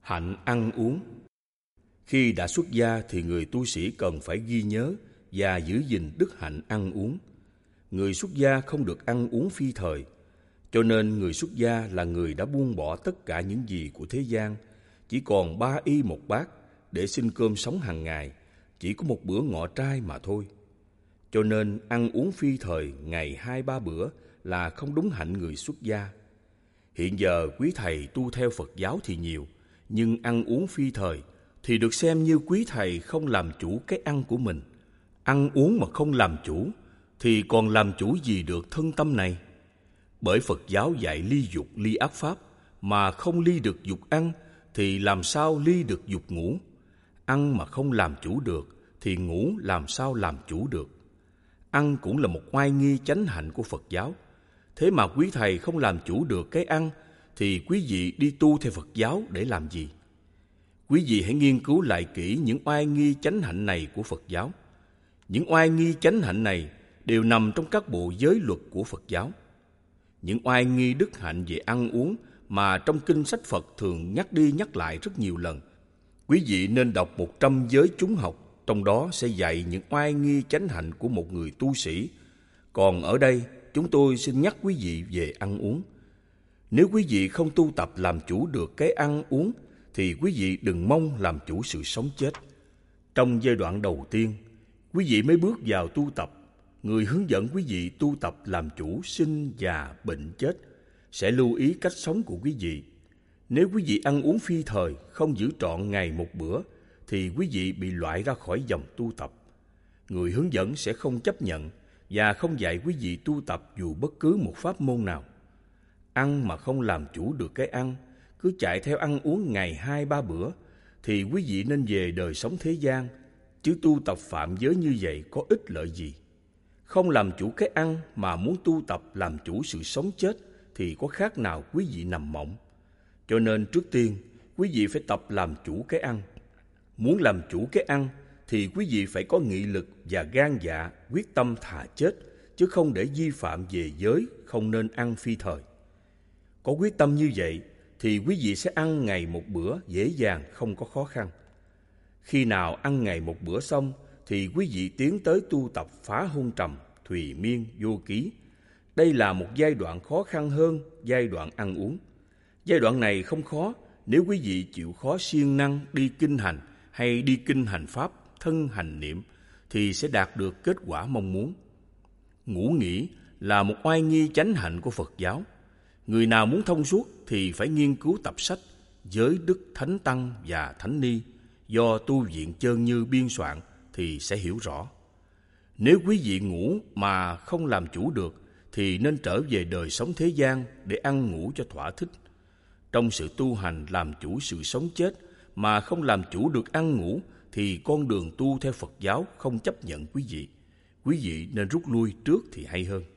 Hạnh ăn uống. Khi đã xuất gia thì người tu sĩ cần phải ghi nhớ và giữ gìn đức hạnh ăn uống. Người xuất gia không được ăn uống phi thời, cho nên người xuất gia là người đã buông bỏ tất cả những gì của thế gian, chỉ còn 3 y 1 bát để xin cơm sống hàng ngày, chỉ có một bữa ngọ trai mà thôi. Cho nên ăn uống phi thời ngày 2-3 bữa là không đúng hạnh người xuất gia. Hiện giờ quý thầy tu theo Phật giáo thì nhiều, nhưng ăn uống phi thời thì được xem như quý thầy không làm chủ cái ăn của mình. Ăn uống mà không làm chủ thì còn làm chủ gì được thân tâm này? Bởi Phật giáo dạy ly dục ly ác pháp, mà không ly được dục ăn thì làm sao ly được dục ngủ? Ăn mà không làm chủ được thì ngủ làm sao làm chủ được? Ăn cũng là một oai nghi chánh hạnh của Phật giáo. Thế mà quý thầy không làm chủ được cái ăn thì quý vị đi tu theo Phật giáo để làm gì? Quý vị hãy nghiên cứu lại kỹ những oai nghi chánh hạnh này của Phật giáo. Những oai nghi chánh hạnh này đều nằm trong các bộ giới luật của Phật giáo. Những oai nghi đức hạnh về ăn uống mà trong kinh sách Phật thường nhắc đi nhắc lại rất nhiều lần. Quý vị nên đọc 100 giới chúng học, trong đó sẽ dạy những oai nghi chánh hạnh của một người tu sĩ. Còn ở đây, chúng tôi xin nhắc quý vị về ăn uống. Nếu quý vị không tu tập làm chủ được cái ăn uống, thì quý vị đừng mong làm chủ sự sống chết. Trong giai đoạn đầu tiên, quý vị mới bước vào tu tập, người hướng dẫn quý vị tu tập làm chủ sinh già bệnh chết sẽ lưu ý cách sống của quý vị. Nếu quý vị ăn uống phi thời, không giữ trọn ngày một bữa, thì quý vị bị loại ra khỏi dòng tu tập. Người hướng dẫn sẽ không chấp nhận và không dạy quý vị tu tập dù bất cứ một pháp môn nào. Ăn mà không làm chủ được cái ăn, cứ chạy theo ăn uống ngày 2-3 bữa, thì quý vị nên về đời sống thế gian, chứ tu tập phạm giới như vậy có ích lợi gì? Không làm chủ cái ăn mà muốn tu tập làm chủ sự sống chết thì có khác nào quý vị nằm mộng. Cho nên trước tiên, quý vị phải tập làm chủ cái ăn. Muốn làm chủ cái ăn thì quý vị phải có nghị lực và gan dạ, quyết tâm thà chết, chứ không để vi phạm về giới không nên ăn phi thời. Có quyết tâm như vậy thì quý vị sẽ ăn ngày một bữa dễ dàng, không có khó khăn. Khi nào ăn ngày một bữa xong thì quý vị tiến tới tu tập phá hôn trầm, thùy miên, vô ký. Đây là một giai đoạn khó khăn hơn giai đoạn ăn uống. Giai đoạn này không khó nếu quý vị chịu khó siêng năng đi kinh hành hay đi kinh hành pháp, thân hành niệm thì sẽ đạt được kết quả mong muốn. Ngủ nghỉ là một oai nghi chánh hạnh của Phật giáo. Người nào muốn thông suốt thì phải nghiên cứu tập sách Giới Đức Thánh Tăng và Thánh Ni do Tu Viện Chơn Như biên soạn thì sẽ hiểu rõ. Nếu quý vị ngủ mà không làm chủ được thì nên trở về đời sống thế gian để ăn ngủ cho thỏa thích. Trong sự tu hành làm chủ sự sống chết mà không làm chủ được ăn ngủ thì con đường tu theo Phật giáo không chấp nhận quý vị. Quý vị nên rút lui trước thì hay hơn.